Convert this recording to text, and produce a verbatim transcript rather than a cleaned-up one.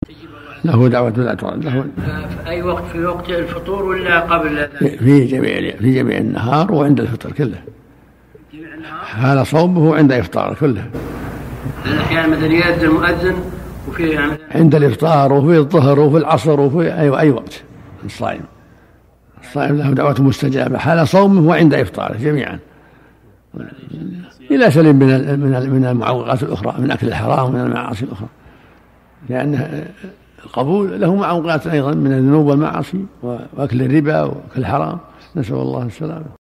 له دعوة لا ترد له في أي وقت، في وقت الفطور ولا قبل؟ في جميع في جميع النهار وعند الفطر كله، حال صومه وعند إفطاره كله. الأحيان مثلا يأذن المؤذن وفي يعني عند الإفطار وفي الظهر وفي العصر وفي أي أي وقت. الصائم الصائم له دعوة مستجابة حال صومه وعند إفطاره جميعا، إلى سلم من من المعوقات الأخرى، من أكل الحرام ومن المعاصي الأخرى، لأن القبول له معوقات أيضا من الذنوب والمعاصي وأكل الربا وأكل الحرام، نسأل الله السلامة.